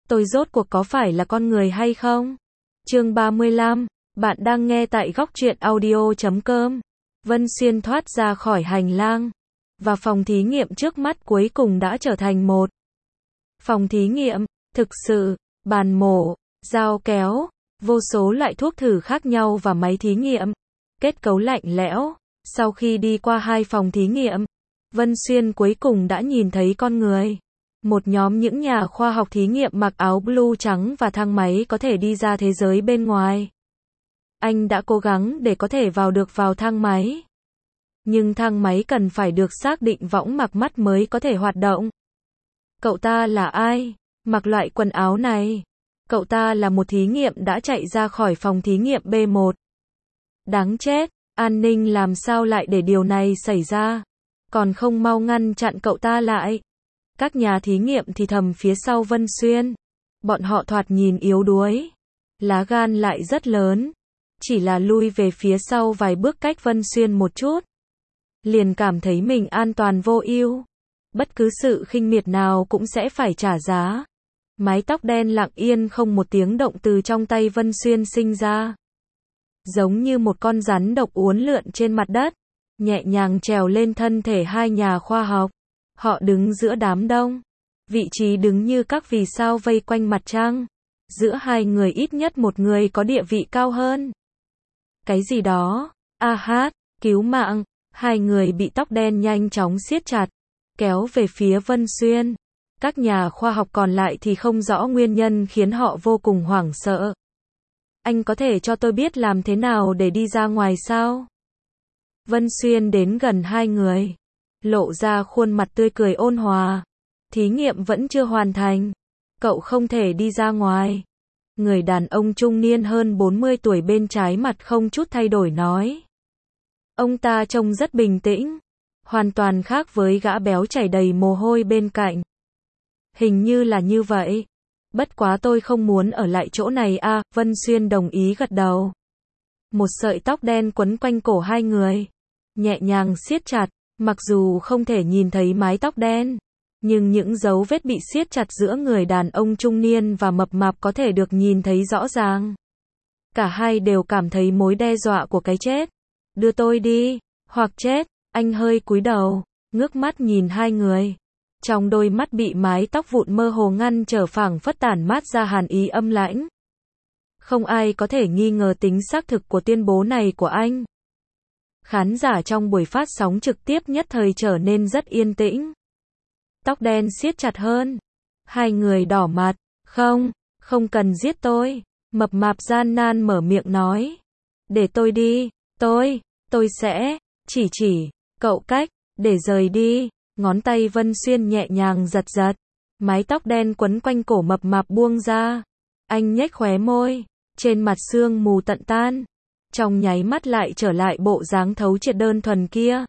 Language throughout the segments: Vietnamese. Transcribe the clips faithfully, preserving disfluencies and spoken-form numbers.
tôi rốt cuộc có phải là con người hay không? Chương ba mươi lăm, bạn đang nghe tại góc truyện audio chấm com. Vân Xuyên thoát ra khỏi hành lang, và phòng thí nghiệm trước mắt cuối cùng đã trở thành một phòng thí nghiệm, thực sự, bàn mổ, dao kéo, vô số loại thuốc thử khác nhau và máy thí nghiệm, kết cấu lạnh lẽo. Sau khi đi qua hai phòng thí nghiệm, Vân Xuyên cuối cùng đã nhìn thấy con người. Một nhóm những nhà khoa học thí nghiệm mặc áo blue trắng và thang máy có thể đi ra thế giới bên ngoài. Anh đã cố gắng để có thể vào được vào thang máy. Nhưng thang máy cần phải được xác định võng mặc mắt mới có thể hoạt động. Cậu ta là ai? Mặc loại quần áo này. Cậu ta là một thí nghiệm đã chạy ra khỏi phòng thí nghiệm B một. Đáng chết, an ninh làm sao lại để điều này xảy ra? Còn không mau ngăn chặn cậu ta lại. Các nhà thí nghiệm thì thầm phía sau Vân Xuyên. Bọn họ thoạt nhìn yếu đuối. Lá gan lại rất lớn. Chỉ là lui về phía sau vài bước cách Vân Xuyên một chút. Liền cảm thấy mình an toàn vô ưu. Bất cứ sự khinh miệt nào cũng sẽ phải trả giá. Mái tóc đen lặng yên không một tiếng động từ trong tay Vân Xuyên sinh ra. Giống như một con rắn độc uốn lượn trên mặt đất, nhẹ nhàng trèo lên thân thể hai nhà khoa học. Họ đứng giữa đám đông. Vị trí đứng như các vì sao vây quanh mặt trăng. Giữa hai người ít nhất một người có địa vị cao hơn. Cái gì đó? A hát, cứu mạng. Hai người bị tóc đen nhanh chóng siết chặt, kéo về phía Vân Xuyên. Các nhà khoa học còn lại thì không rõ nguyên nhân khiến họ vô cùng hoảng sợ. Anh có thể cho tôi biết làm thế nào để đi ra ngoài sao? Vân Xuyên đến gần hai người, lộ ra khuôn mặt tươi cười ôn hòa. Thí nghiệm vẫn chưa hoàn thành. Cậu không thể đi ra ngoài. Người đàn ông trung niên hơn bốn mươi tuổi bên trái mặt không chút thay đổi nói. Ông ta trông rất bình tĩnh, hoàn toàn khác với gã béo chảy đầy mồ hôi bên cạnh. Hình như là như vậy. Bất quá tôi không muốn ở lại chỗ này à, Vân Xuyên đồng ý gật đầu. Một sợi tóc đen quấn quanh cổ hai người, nhẹ nhàng siết chặt, mặc dù không thể nhìn thấy mái tóc đen, nhưng những dấu vết bị siết chặt giữa người đàn ông trung niên và mập mạp có thể được nhìn thấy rõ ràng. Cả hai đều cảm thấy mối đe dọa của cái chết. Đưa tôi đi, hoặc chết. Anh hơi cúi đầu, ngước mắt nhìn hai người. Trong đôi mắt bị mái tóc vụn mơ hồ ngăn trở phảng phất tản mát ra hàn ý âm lãnh. Không ai có thể nghi ngờ tính xác thực của tuyên bố này của anh. Khán giả trong buổi phát sóng trực tiếp nhất thời trở nên rất yên tĩnh. Tóc đen siết chặt hơn. Hai người đỏ mặt. Không, không cần giết tôi. Mập mạp gian nan mở miệng nói. Để tôi đi, tôi, tôi sẽ, chỉ chỉ, cậu cách, để rời đi. Ngón tay Vân Xuyên nhẹ nhàng giật giật. Mái tóc đen quấn quanh cổ mập mạp buông ra. Anh nhếch khóe môi. Trên mặt sương mù tận tan. Trong nháy mắt lại trở lại bộ dáng thấu triệt đơn thuần kia.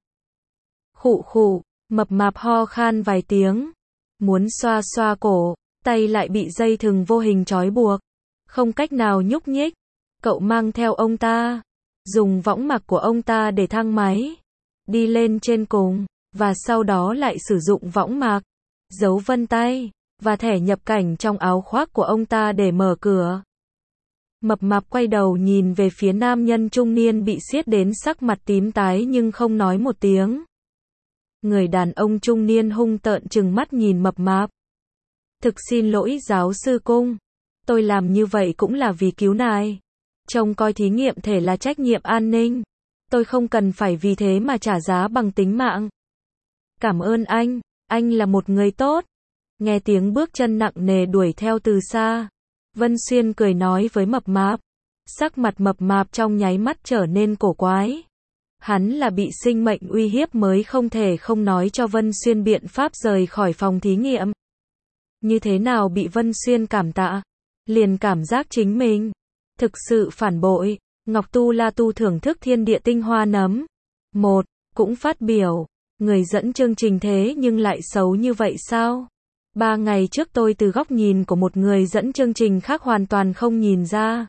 Khụ khụ, mập mạp ho khan vài tiếng. Muốn xoa xoa cổ, tay lại bị dây thừng vô hình trói buộc. Không cách nào nhúc nhích. Cậu mang theo ông ta. Dùng võng mặc của ông ta để thang máy. Đi lên trên cùng. Và sau đó lại sử dụng võng mạc, dấu vân tay, và thẻ nhập cảnh trong áo khoác của ông ta để mở cửa. Mập mạp quay đầu nhìn về phía nam nhân trung niên bị siết đến sắc mặt tím tái nhưng không nói một tiếng. Người đàn ông trung niên hung tợn trừng mắt nhìn mập mạp. Thực xin lỗi giáo sư Cung. Tôi làm như vậy cũng là vì cứu nài. Trông coi thí nghiệm thể là trách nhiệm an ninh. Tôi không cần phải vì thế mà trả giá bằng tính mạng. Cảm ơn anh, anh là một người tốt. Nghe tiếng bước chân nặng nề đuổi theo từ xa. Vân Xuyên cười nói với mập mạp. Sắc mặt mập mạp trong nháy mắt trở nên cổ quái. Hắn là bị sinh mệnh uy hiếp mới không thể không nói cho Vân Xuyên biện pháp rời khỏi phòng thí nghiệm. Như thế nào bị Vân Xuyên cảm tạ? Liền cảm giác chính mình thực sự phản bội. Ngọc Tu La Tu thưởng thức thiên địa tinh hoa nấm. Một, cũng phát biểu. Người dẫn chương trình thế nhưng lại xấu như vậy sao? Ba ngày trước tôi từ góc nhìn của một người dẫn chương trình khác hoàn toàn không nhìn ra.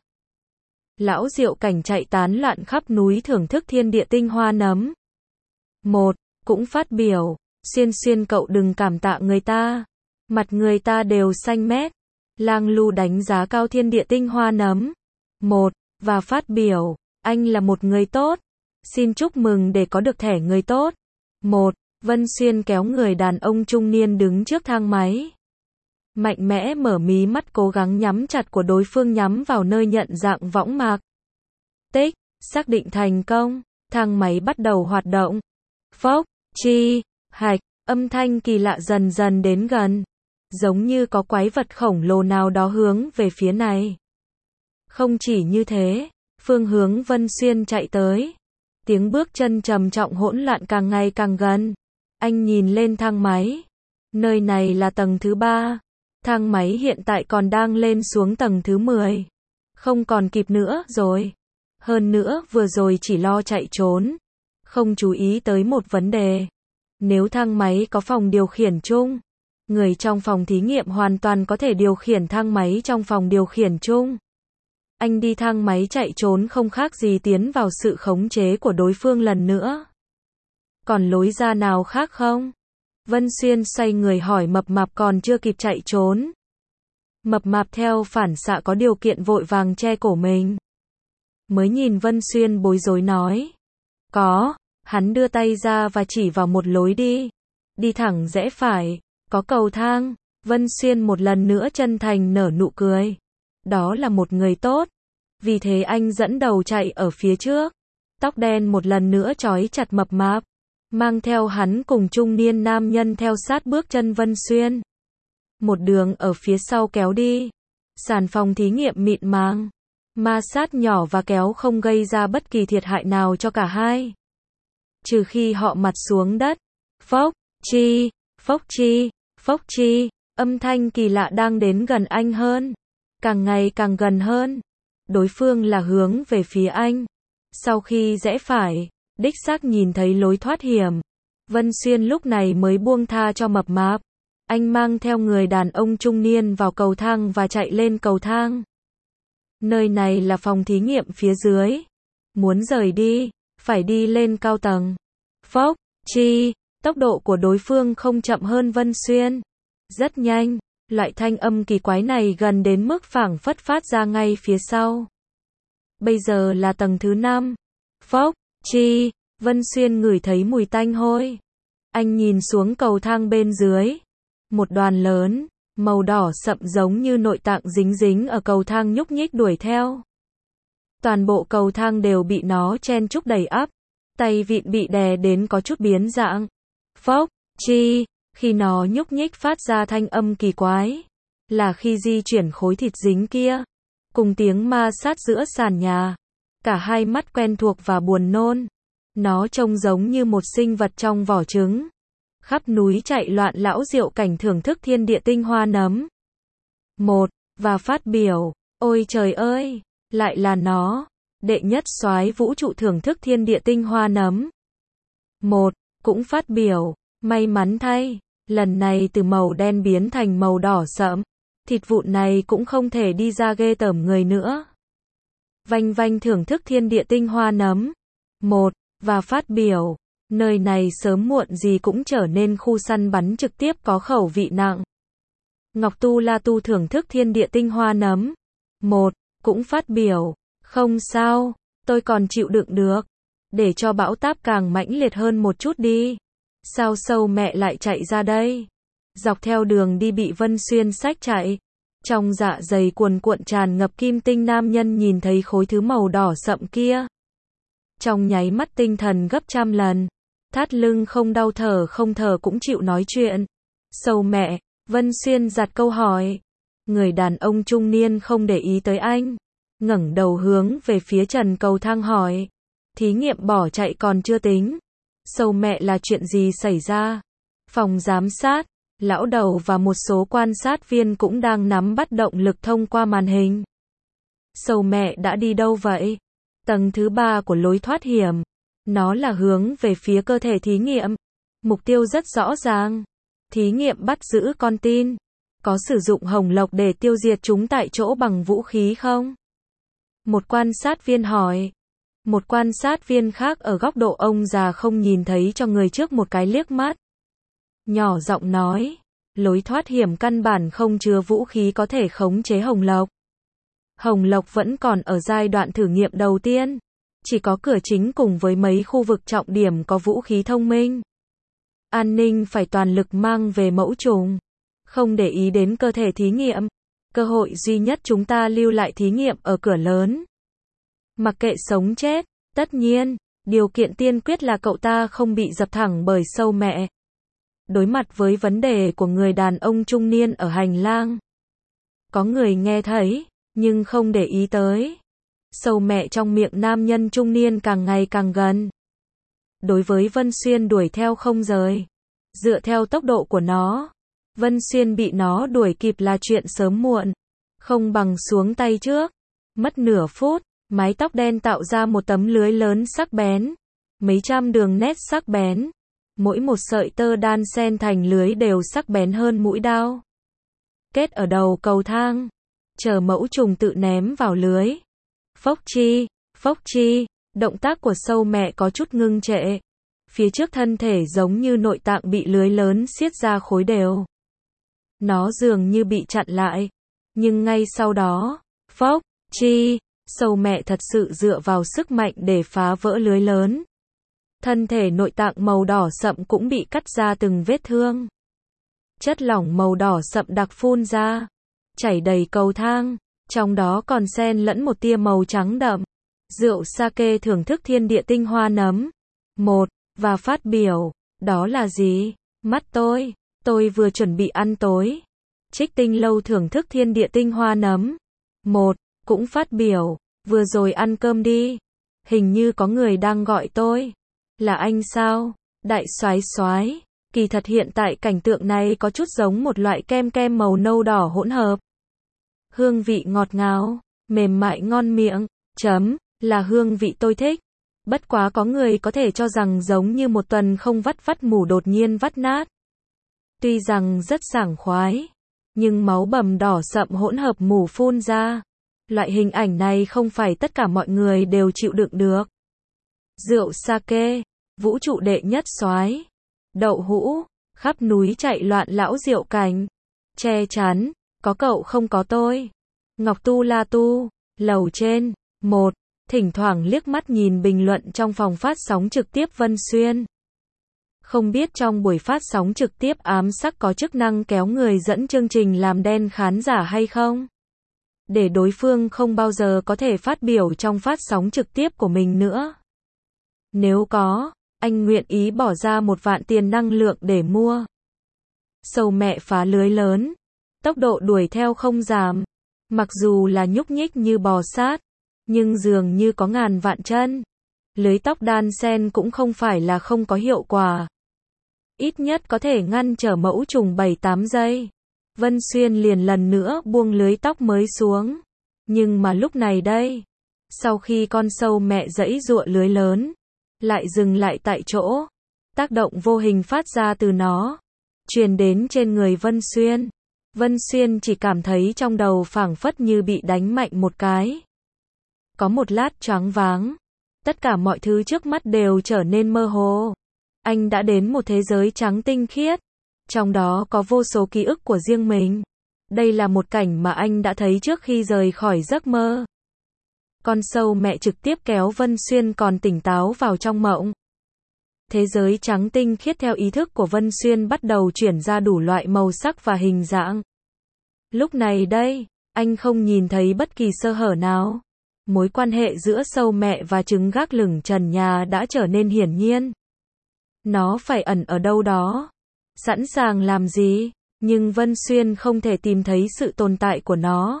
Lão Diệu Cảnh chạy tán loạn khắp núi thưởng thức thiên địa tinh hoa nấm. Một, cũng phát biểu. Xuyên Xuyên cậu đừng cảm tạ người ta. Mặt người ta đều xanh mét. Lang Lu đánh giá cao thiên địa tinh hoa nấm. một. Và phát biểu, anh là một người tốt. Xin chúc mừng để có được thẻ người tốt. một. Vân Xuyên kéo người đàn ông trung niên đứng trước thang máy. Mạnh mẽ mở mí mắt cố gắng nhắm chặt của đối phương nhắm vào nơi nhận dạng võng mạc. Tích, xác định thành công. Thang máy bắt đầu hoạt động. Phốc, chi, hạch, âm thanh kỳ lạ dần dần đến gần. Giống như có quái vật khổng lồ nào đó hướng về phía này. Không chỉ như thế, phương hướng Vân Xuyên chạy tới. Tiếng bước chân trầm trọng hỗn loạn càng ngày càng gần. Anh nhìn lên thang máy. Nơi này là tầng thứ ba. Thang máy hiện tại còn đang lên xuống tầng thứ mười. Không còn kịp nữa rồi. Hơn nữa vừa rồi chỉ lo chạy trốn. Không chú ý tới một vấn đề. Nếu thang máy có phòng điều khiển chung, người trong phòng thí nghiệm hoàn toàn có thể điều khiển thang máy trong phòng điều khiển chung. Anh đi thang máy chạy trốn không khác gì tiến vào sự khống chế của đối phương lần nữa. Còn lối ra nào khác không? Vân Xuyên xoay người hỏi mập mạp còn chưa kịp chạy trốn. Mập mạp theo phản xạ có điều kiện vội vàng che cổ mình. Mới nhìn Vân Xuyên bối rối nói. Có, hắn đưa tay ra và chỉ vào một lối đi. Đi thẳng rẽ phải, có cầu thang. Vân Xuyên một lần nữa chân thành nở nụ cười. Đó là một người tốt. Vì thế anh dẫn đầu chạy ở phía trước. Tóc đen một lần nữa trói chặt mập mạp. Mang theo hắn cùng trung niên nam nhân theo sát bước chân Vân Xuyên. Một đường ở phía sau kéo đi. Sàn phòng thí nghiệm mịn màng. Ma sát nhỏ và kéo không gây ra bất kỳ thiệt hại nào cho cả hai. Trừ khi họ mặt xuống đất. Phốc, chi, phốc chi, phốc chi. Âm thanh kỳ lạ đang đến gần anh hơn. Càng ngày càng gần hơn. Đối phương là hướng về phía anh. Sau khi rẽ phải, đích xác nhìn thấy lối thoát hiểm. Vân Xuyên lúc này mới buông tha cho mập mạp. Anh mang theo người đàn ông trung niên vào cầu thang và chạy lên cầu thang. Nơi này là phòng thí nghiệm phía dưới. Muốn rời đi, phải đi lên cao tầng. Phốc, chi, tốc độ của đối phương không chậm hơn Vân Xuyên. Rất nhanh, loại thanh âm kỳ quái này gần đến mức phảng phất phát ra ngay phía sau. Bây giờ là tầng thứ năm. Phốc, chi, Vân Xuyên ngửi thấy mùi tanh hôi. Anh nhìn xuống cầu thang bên dưới. Một đoàn lớn, màu đỏ sậm giống như nội tạng dính dính ở cầu thang nhúc nhích đuổi theo. Toàn bộ cầu thang đều bị nó chen chúc đầy ắp. Tay vịn bị đè đến có chút biến dạng. Phốc, chi, khi nó nhúc nhích phát ra thanh âm kỳ quái. Là khi di chuyển khối thịt dính kia. Cùng tiếng ma sát giữa sàn nhà. Cả hai mắt quen thuộc và buồn nôn. Nó trông giống như một sinh vật trong vỏ trứng. Khắp núi chạy loạn lão diệu cảnh thưởng thức thiên địa tinh hoa nấm. Một, và phát biểu, ôi trời ơi, lại là nó. Đệ nhất soái vũ trụ thưởng thức thiên địa tinh hoa nấm. Một, cũng phát biểu, may mắn thay, lần này từ màu đen biến thành màu đỏ sẫm. Thịt vụn này cũng không thể đi ra ghê tởm người nữa. Vanh vanh thưởng thức thiên địa tinh hoa nấm. Một, và phát biểu, nơi này sớm muộn gì cũng trở nên khu săn bắn trực tiếp có khẩu vị nặng. Ngọc Tu La Tu thưởng thức thiên địa tinh hoa nấm. Một, cũng phát biểu, không sao, tôi còn chịu đựng được. Để cho bão táp càng mãnh liệt hơn một chút đi. Sao sâu mẹ lại chạy ra đây? Dọc theo đường đi bị Vân Xuyên xách chạy. Trong dạ dày cuồn cuộn tràn ngập kim tinh nam nhân nhìn thấy khối thứ màu đỏ sậm kia. Trong nháy mắt tinh thần gấp trăm lần. Thắt lưng không đau thở không thở cũng chịu nói chuyện. Sâu mẹ, Vân Xuyên giặt câu hỏi. Người đàn ông trung niên không để ý tới anh. Ngẩng đầu hướng về phía trần cầu thang hỏi. Thí nghiệm bỏ chạy còn chưa tính. Sâu mẹ là chuyện gì xảy ra? Phòng giám sát, lão đầu và một số quan sát viên cũng đang nắm bắt động lực thông qua màn hình. Sâu mẹ đã đi đâu vậy? Tầng thứ ba của lối thoát hiểm. Nó là hướng về phía cơ thể thí nghiệm. Mục tiêu rất rõ ràng. Thí nghiệm bắt giữ con tin. Có sử dụng hồng lộc để tiêu diệt chúng tại chỗ bằng vũ khí không? Một quan sát viên hỏi. Một quan sát viên khác ở góc độ ông già không nhìn thấy cho người trước một cái liếc mắt. Nhỏ giọng nói. Lối thoát hiểm căn bản không chứa vũ khí có thể khống chế Hồng Lộc. Hồng Lộc vẫn còn ở giai đoạn thử nghiệm đầu tiên. Chỉ có cửa chính cùng với mấy khu vực trọng điểm có vũ khí thông minh. An ninh phải toàn lực mang về mẫu trùng. Không để ý đến cơ thể thí nghiệm. Cơ hội duy nhất chúng ta lưu lại thí nghiệm ở cửa lớn. Mặc kệ sống chết, tất nhiên, điều kiện tiên quyết là cậu ta không bị dập thẳng bởi sâu mẹ. Đối mặt với vấn đề của người đàn ông trung niên ở hành lang. Có người nghe thấy, nhưng không để ý tới. Sâu mẹ trong miệng nam nhân trung niên càng ngày càng gần. Đối với Vân Xuyên đuổi theo không rời. Dựa theo tốc độ của nó, Vân Xuyên bị nó đuổi kịp là chuyện sớm muộn. Không bằng xuống tay trước. Mất nửa phút, mái tóc đen tạo ra một tấm lưới lớn sắc bén. Mấy trăm đường nét sắc bén. Mỗi một sợi tơ đan xen thành lưới đều sắc bén hơn mũi đao. Kết ở đầu cầu thang. Chờ mẫu trùng tự ném vào lưới. Phốc chi, phốc chi, động tác của sâu mẹ có chút ngưng trệ. Phía trước thân thể giống như nội tạng bị lưới lớn siết ra khối đều. Nó dường như bị chặn lại. Nhưng ngay sau đó, phốc chi, sâu mẹ thật sự dựa vào sức mạnh để phá vỡ lưới lớn. Thân thể nội tạng màu đỏ sậm cũng bị cắt ra từng vết thương. Chất lỏng màu đỏ sậm đặc phun ra, chảy đầy cầu thang, trong đó còn xen lẫn một tia màu trắng đậm. Rượu sake thưởng thức thiên địa tinh hoa nấm. Một, và phát biểu, đó là gì? Mắt tôi, tôi vừa chuẩn bị ăn tối. Trích Tinh Lâu thưởng thức thiên địa tinh hoa nấm. Một, cũng phát biểu, vừa rồi ăn cơm đi. Hình như có người đang gọi tôi. Là anh sao? Đại soái soái. Kỳ thật hiện tại cảnh tượng này có chút giống một loại kem kem màu nâu đỏ hỗn hợp. Hương vị ngọt ngào, mềm mại ngon miệng, chấm, là hương vị tôi thích. Bất quá có người có thể cho rằng giống như một tuần không vắt vắt mủ đột nhiên vắt nát. Tuy rằng rất sảng khoái, nhưng máu bầm đỏ sậm hỗn hợp mủ phun ra. Loại hình ảnh này không phải tất cả mọi người đều chịu đựng được. Rượu sake, vũ trụ đệ nhất soái. Đậu hũ, khắp núi chạy loạn lão rượu cành. Che chắn, có cậu không có tôi. Ngọc Tu La Tu, lầu trên, một, thỉnh thoảng liếc mắt nhìn bình luận trong phòng phát sóng trực tiếp Vân Xuyên. Không biết trong buổi phát sóng trực tiếp ám sắc có chức năng kéo người dẫn chương trình làm đen khán giả hay không? Để đối phương không bao giờ có thể phát biểu trong phát sóng trực tiếp của mình nữa. Nếu có, anh nguyện ý bỏ ra một vạn tiền năng lượng để mua. Sâu mẹ phá lưới lớn. Tốc độ đuổi theo không giảm. Mặc dù là nhúc nhích như bò sát, nhưng dường như có ngàn vạn chân. Lưới tóc đan sen cũng không phải là không có hiệu quả. Ít nhất có thể ngăn trở mẫu trùng bảy tám giây. Vân Xuyên liền lần nữa buông lưới tóc mới xuống. Nhưng mà lúc này đây, sau khi con sâu mẹ giãy giụa lưới lớn, lại dừng lại tại chỗ. Tác động vô hình phát ra từ nó, truyền đến trên người Vân Xuyên. Vân Xuyên chỉ cảm thấy trong đầu phảng phất như bị đánh mạnh một cái. Có một lát choáng váng. Tất cả mọi thứ trước mắt đều trở nên mơ hồ. Anh đã đến một thế giới trắng tinh khiết. Trong đó có vô số ký ức của riêng mình. Đây là một cảnh mà anh đã thấy trước khi rời khỏi giấc mơ. Con sâu mẹ trực tiếp kéo Vân Xuyên còn tỉnh táo vào trong mộng. Thế giới trắng tinh khiết theo ý thức của Vân Xuyên bắt đầu chuyển ra đủ loại màu sắc và hình dạng. Lúc này đây, anh không nhìn thấy bất kỳ sơ hở nào. Mối quan hệ giữa sâu mẹ và trứng gác lửng trần nhà đã trở nên hiển nhiên. Nó phải ẩn ở đâu đó. Sẵn sàng làm gì, nhưng Vân Xuyên không thể tìm thấy sự tồn tại của nó.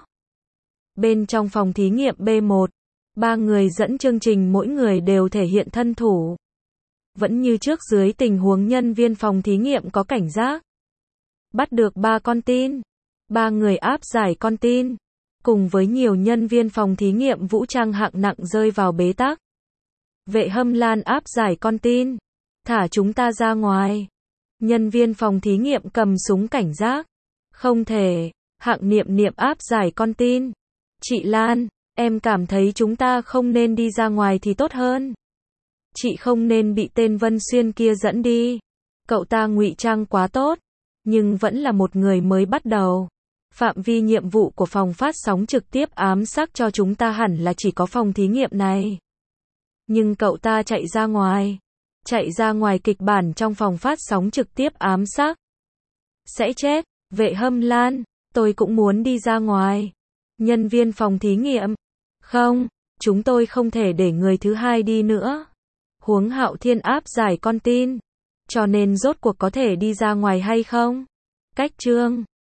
Bên trong phòng thí nghiệm B một, ba người dẫn chương trình mỗi người đều thể hiện thân thủ. Vẫn như trước dưới tình huống nhân viên phòng thí nghiệm có cảnh giác. Bắt được ba con tin. Ba người áp giải con tin. Cùng với nhiều nhân viên phòng thí nghiệm vũ trang hạng nặng rơi vào bế tắc. Vệ Hâm Lan áp giải con tin. Thả chúng ta ra ngoài. Nhân viên phòng thí nghiệm cầm súng cảnh giác. Không thể. Hạng Niệm Niệm áp giải con tin. Chị Lan, em cảm thấy chúng ta không nên đi ra ngoài thì tốt hơn. Chị không nên bị tên Vân Xuyên kia dẫn đi. Cậu ta ngụy trang quá tốt. nhưng vẫn là một người mới bắt đầu. Phạm vi nhiệm vụ của phòng phát sóng trực tiếp ám sát cho chúng ta hẳn là chỉ có phòng thí nghiệm này. Nhưng cậu ta chạy ra ngoài. Chạy ra ngoài kịch bản trong phòng phát sóng trực tiếp ám sát. Sẽ chết. Vệ Hâm Lan, tôi cũng muốn đi ra ngoài. Nhân viên phòng thí nghiệm. Không, chúng tôi không thể để người thứ hai đi nữa. Huống Hạo Thiên áp giải con tin. Cho nên rốt cuộc có thể đi ra ngoài hay không? Cách chương